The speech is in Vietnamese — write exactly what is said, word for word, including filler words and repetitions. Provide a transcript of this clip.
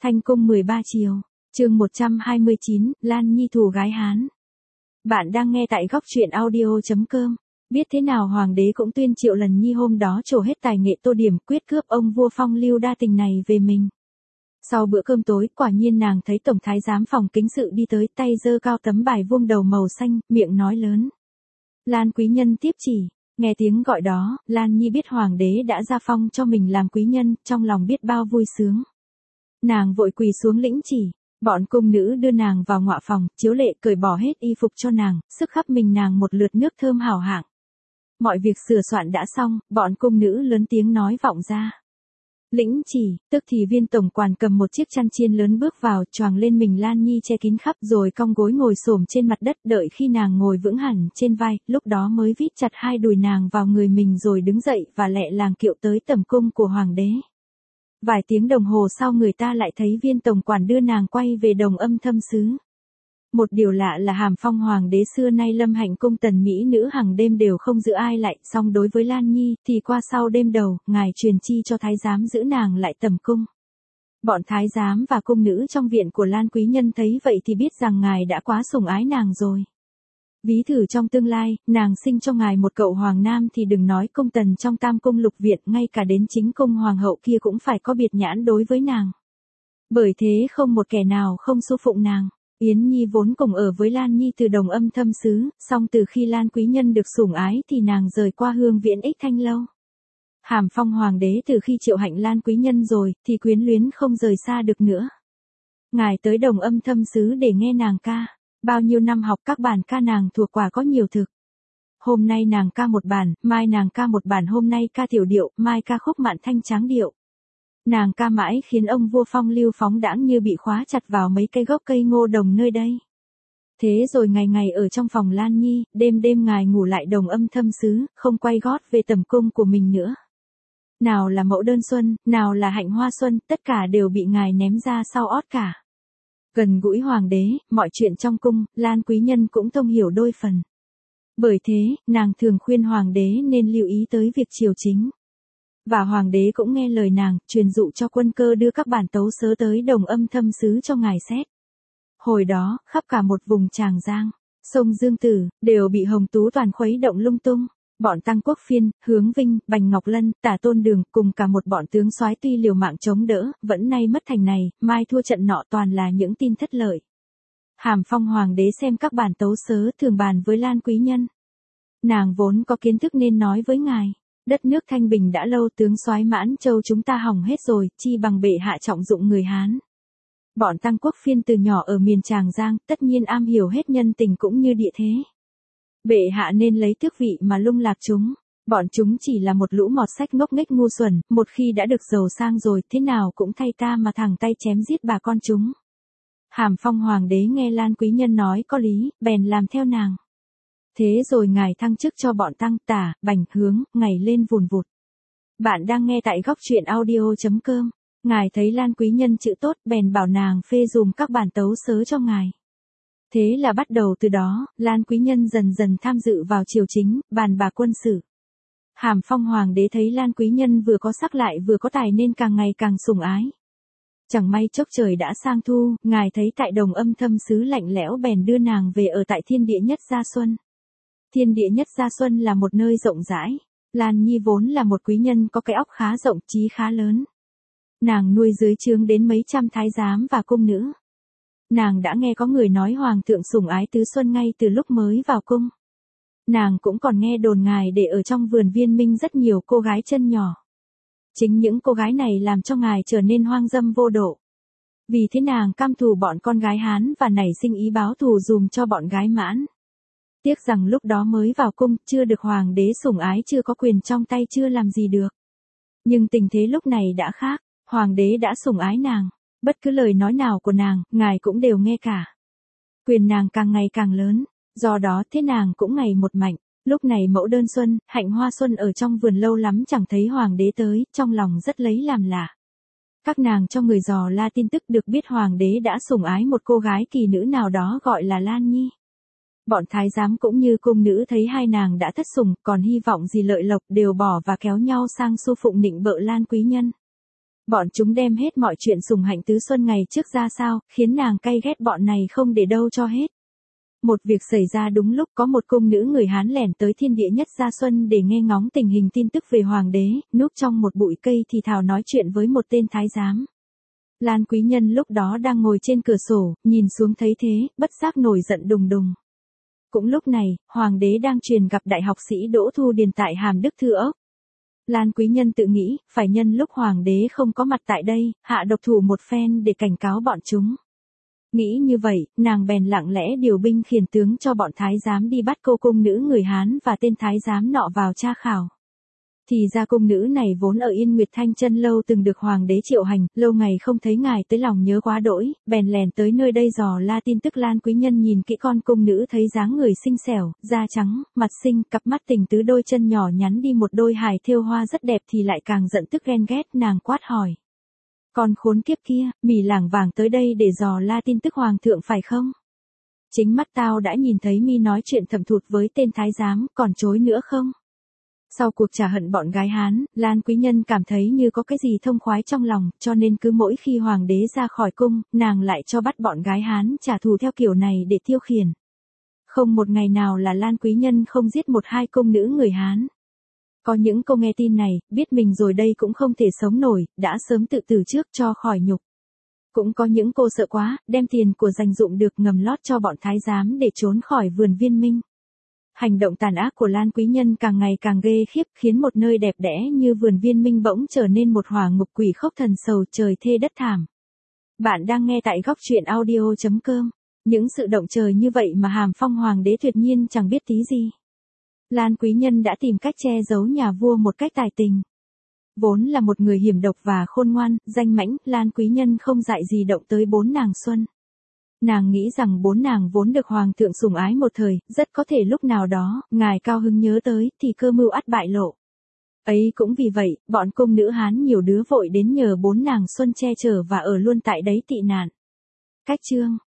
Thanh cung mười ba chiều, chương một trăm hai mươi chín, Lan Nhi thù gái Hán. Bạn đang nghe tại góc truyện audio chấm com. Biết thế nào hoàng đế cũng tuyên Triệu Lần Nhi hôm đó trổ hết tài nghệ tô điểm quyết cướp ông vua phong lưu đa tình này về mình. Sau bữa cơm tối, quả nhiên nàng thấy tổng thái giám phòng kính sự đi tới, tay giơ cao tấm bài vuông đầu màu xanh, miệng nói lớn. Lan quý nhân tiếp chỉ. Nghe tiếng gọi đó, Lan Nhi biết hoàng đế đã ra phong cho mình làm quý nhân, trong lòng biết bao vui sướng. Nàng vội quỳ xuống lĩnh chỉ, bọn cung nữ đưa nàng vào ngọa phòng, chiếu lệ cởi bỏ hết y phục cho nàng, sức khắp mình nàng một lượt nước thơm hảo hạng. Mọi việc sửa soạn đã xong, bọn cung nữ lớn tiếng nói vọng ra. Lĩnh chỉ, tức thì viên tổng quản cầm một chiếc chăn chiên lớn bước vào, choàng lên mình Lan Nhi che kín khắp rồi cong gối ngồi xổm trên mặt đất, đợi khi nàng ngồi vững hẳn trên vai, lúc đó mới vít chặt hai đùi nàng vào người mình rồi đứng dậy và lẹ làng kiệu tới tầm cung của hoàng đế. Vài tiếng đồng hồ sau người ta lại thấy viên tổng quản đưa nàng quay về Đồng Âm Thâm xứ. Một điều lạ là hàm phong hoàng đế xưa nay lâm hạnh cung tần mỹ nữ hàng đêm đều không giữ ai lại, song đối với Lan Nhi thì qua sau đêm đầu, ngài truyền chi cho thái giám giữ nàng lại tầm cung. Bọn thái giám và cung nữ trong viện của Lan quý nhân thấy vậy thì biết rằng ngài đã quá sủng ái nàng rồi. Ví thử trong tương lai, nàng sinh cho ngài một cậu hoàng nam thì đừng nói cung tần trong tam cung lục viện, ngay cả đến chính cung hoàng hậu kia cũng phải có biệt nhãn đối với nàng. Bởi thế không một kẻ nào không xu phụng nàng. Yến Nhi vốn cùng ở với Lan Nhi từ Đồng Âm Thâm xứ, song từ khi Lan quý nhân được sủng ái thì nàng rời qua Hương Viễn Ích Thanh lâu. Hàm phong hoàng đế từ khi triệu hạnh Lan quý nhân rồi thì quyến luyến không rời xa được nữa. Ngài tới Đồng Âm Thâm xứ để nghe nàng ca. Bao nhiêu năm học các bản ca nàng thuộc quả có nhiều thực. Hôm nay nàng ca một bản, mai nàng ca một bản, hôm nay ca tiểu điệu, mai ca khúc mạn thanh tráng điệu. Nàng ca mãi khiến ông vua phong lưu phóng đãng như bị khóa chặt vào mấy cây gốc cây ngô đồng nơi đây. Thế rồi ngày ngày ở trong phòng Lan Nhi, đêm đêm ngài ngủ lại Đồng Âm Thâm xứ, không quay gót về tầm cung của mình nữa. Nào là Mẫu Đơn Xuân, nào là Hạnh Hoa Xuân, tất cả đều bị ngài ném ra sau ót cả. Gần gũi hoàng đế, mọi chuyện trong cung, Lan quý nhân cũng thông hiểu đôi phần. Bởi thế, nàng thường khuyên hoàng đế nên lưu ý tới việc triều chính. Và hoàng đế cũng nghe lời nàng, truyền dụ cho quân cơ đưa các bản tấu sớ tới Đồng Âm Thâm xứ cho ngài xét. Hồi đó, khắp cả một vùng Tràng Giang, sông Dương Tử, đều bị Hồng Tú Toàn khuấy động lung tung. Bọn Tăng Quốc Phiên, Hướng Vinh, Bành Ngọc Lân, Tả Tôn Đường cùng cả một bọn tướng soái tuy liều mạng chống đỡ, vẫn nay mất thành này, mai thua trận nọ, toàn là những tin thất lợi. Hàm phong hoàng đế xem các bản tấu sớ thường bàn với Lan quý nhân. Nàng vốn có kiến thức nên nói với ngài, đất nước thanh bình đã lâu, tướng soái Mãn Châu chúng ta hỏng hết rồi, chi bằng bệ hạ trọng dụng người Hán. Bọn Tăng Quốc Phiên từ nhỏ ở miền Tràng Giang, tất nhiên am hiểu hết nhân tình cũng như địa thế. Bệ hạ nên lấy tước vị mà lung lạc chúng. Bọn chúng chỉ là một lũ mọt sách ngốc nghếch ngu xuẩn, một khi đã được giàu sang rồi, thế nào cũng thay ta mà thẳng tay chém giết bà con chúng. Hàm phong hoàng đế nghe Lan quý nhân nói có lý, bèn làm theo nàng. Thế rồi ngài thăng chức cho bọn Tăng, Tả, Bành, Hướng, ngày lên vùn vụt. Bạn đang nghe tại góc truyện audio chấm com. Ngài thấy Lan quý nhân chữ tốt, bèn bảo nàng phê dùm các bản tấu sớ cho ngài. Thế là bắt đầu từ đó, Lan quý nhân dần dần tham dự vào triều chính, bàn bạc quân sự. Hàm phong hoàng đế thấy Lan quý nhân vừa có sắc lại vừa có tài nên càng ngày càng sủng ái. Chẳng may chốc trời đã sang thu, ngài thấy tại Đồng Âm Thâm xứ lạnh lẽo bèn đưa nàng về ở tại Thiên Địa Nhất Gia Xuân. Thiên Địa Nhất Gia Xuân là một nơi rộng rãi. Lan Nhi vốn là một quý nhân có cái óc khá rộng, trí khá lớn. Nàng nuôi dưới trướng đến mấy trăm thái giám và cung nữ. Nàng đã nghe có người nói hoàng thượng sủng ái Tứ Xuân ngay từ lúc mới vào cung. Nàng cũng còn nghe đồn ngài để ở trong vườn Viên Minh rất nhiều cô gái chân nhỏ. Chính những cô gái này làm cho ngài trở nên hoang dâm vô độ. Vì thế nàng căm thù bọn con gái Hán và nảy sinh ý báo thù dùm cho bọn gái Mãn. Tiếc rằng lúc đó mới vào cung, chưa được hoàng đế sủng ái, chưa có quyền trong tay, chưa làm gì được. Nhưng tình thế lúc này đã khác, hoàng đế đã sủng ái nàng. Bất cứ lời nói nào của nàng, ngài cũng đều nghe cả. Quyền nàng càng ngày càng lớn, do đó thế nàng cũng ngày một mạnh. Lúc này Mẫu Đơn Xuân, Hạnh Hoa Xuân ở trong vườn lâu lắm chẳng thấy hoàng đế tới, trong lòng rất lấy làm lạ. Các nàng cho người dò la tin tức được biết hoàng đế đã sủng ái một cô gái kỳ nữ nào đó gọi là Lan Nhi. Bọn thái giám cũng như cung nữ thấy hai nàng đã thất sủng, còn hy vọng gì lợi lộc đều bỏ và kéo nhau sang xu phụng nịnh bợ Lan quý nhân. Bọn chúng đem hết mọi chuyện sủng hạnh tứ xuân ngày trước ra sao, khiến nàng cay ghét bọn này không để đâu cho hết. Một việc xảy ra đúng lúc có một cung nữ người Hán lẻn tới thiên địa nhất Gia Xuân để nghe ngóng tình hình tin tức về hoàng đế, núp trong một bụi cây thì thào nói chuyện với một tên thái giám. Lan Quý Nhân lúc đó đang ngồi trên cửa sổ, nhìn xuống thấy thế, bất giác nổi giận đùng đùng. Cũng lúc này, hoàng đế đang truyền gặp đại học sĩ Đỗ Thu Điền tại Hàm Đức Thư Ốc. Lan Quý Nhân tự nghĩ, phải nhân lúc hoàng đế không có mặt tại đây, hạ độc thủ một phen để cảnh cáo bọn chúng. Nghĩ như vậy, nàng bèn lặng lẽ điều binh khiển tướng cho bọn thái giám đi bắt cô cung nữ người Hán và tên thái giám nọ vào tra khảo. Thì ra cung nữ này vốn ở Yên Nguyệt Thanh Chân lâu từng được hoàng đế triệu hành, lâu ngày không thấy ngài tới lòng nhớ quá đỗi, bèn lèn tới nơi đây dò la tin tức. Lan Quý Nhân nhìn kỹ con cung nữ thấy dáng người xinh xẻo, da trắng, mặt xinh, cặp mắt tình tứ, đôi chân nhỏ nhắn đi một đôi hài thêu hoa rất đẹp thì lại càng giận tức ghen ghét. Nàng quát hỏi: "Con khốn kiếp kia, mỉ lảng vảng tới đây để dò la tin tức hoàng thượng phải không? Chính mắt tao đã nhìn thấy mi nói chuyện thầm thụt với tên thái giám, còn chối nữa không?" Sau cuộc trả hận bọn gái Hán, Lan Quý Nhân cảm thấy như có cái gì thông khoái trong lòng, cho nên cứ mỗi khi hoàng đế ra khỏi cung, nàng lại cho bắt bọn gái Hán trả thù theo kiểu này để tiêu khiển. Không một ngày nào là Lan Quý Nhân không giết một hai cung nữ người Hán. Có những cô nghe tin này, biết mình rồi đây cũng không thể sống nổi, đã sớm tự tử trước cho khỏi nhục. Cũng có những cô sợ quá, đem tiền của dành dụm được ngầm lót cho bọn thái giám để trốn khỏi vườn Viên Minh. Hành động tàn ác của Lan Quý Nhân càng ngày càng ghê khiếp, khiến một nơi đẹp đẽ như vườn Viên Minh bỗng trở nên một hỏa ngục quỷ khốc thần sầu trời thê đất thảm. Bạn đang nghe tại góc truyện audio chấm com. Những sự động trời như vậy mà Hàm Phong hoàng đế tuyệt nhiên chẳng biết tí gì. Lan Quý Nhân đã tìm cách che giấu nhà vua một cách tài tình. Vốn là một người hiểm độc và khôn ngoan, danh mãnh, Lan Quý Nhân không dại gì động tới bốn nàng Xuân. Nàng nghĩ rằng bốn nàng vốn được hoàng thượng sủng ái một thời, rất có thể lúc nào đó, ngài cao hứng nhớ tới, thì cơ mưu ắt bại lộ. Ấy cũng vì vậy, bọn cung nữ Hán nhiều đứa vội đến nhờ bốn nàng Xuân che chở và ở luôn tại đấy tị nạn. Cách chương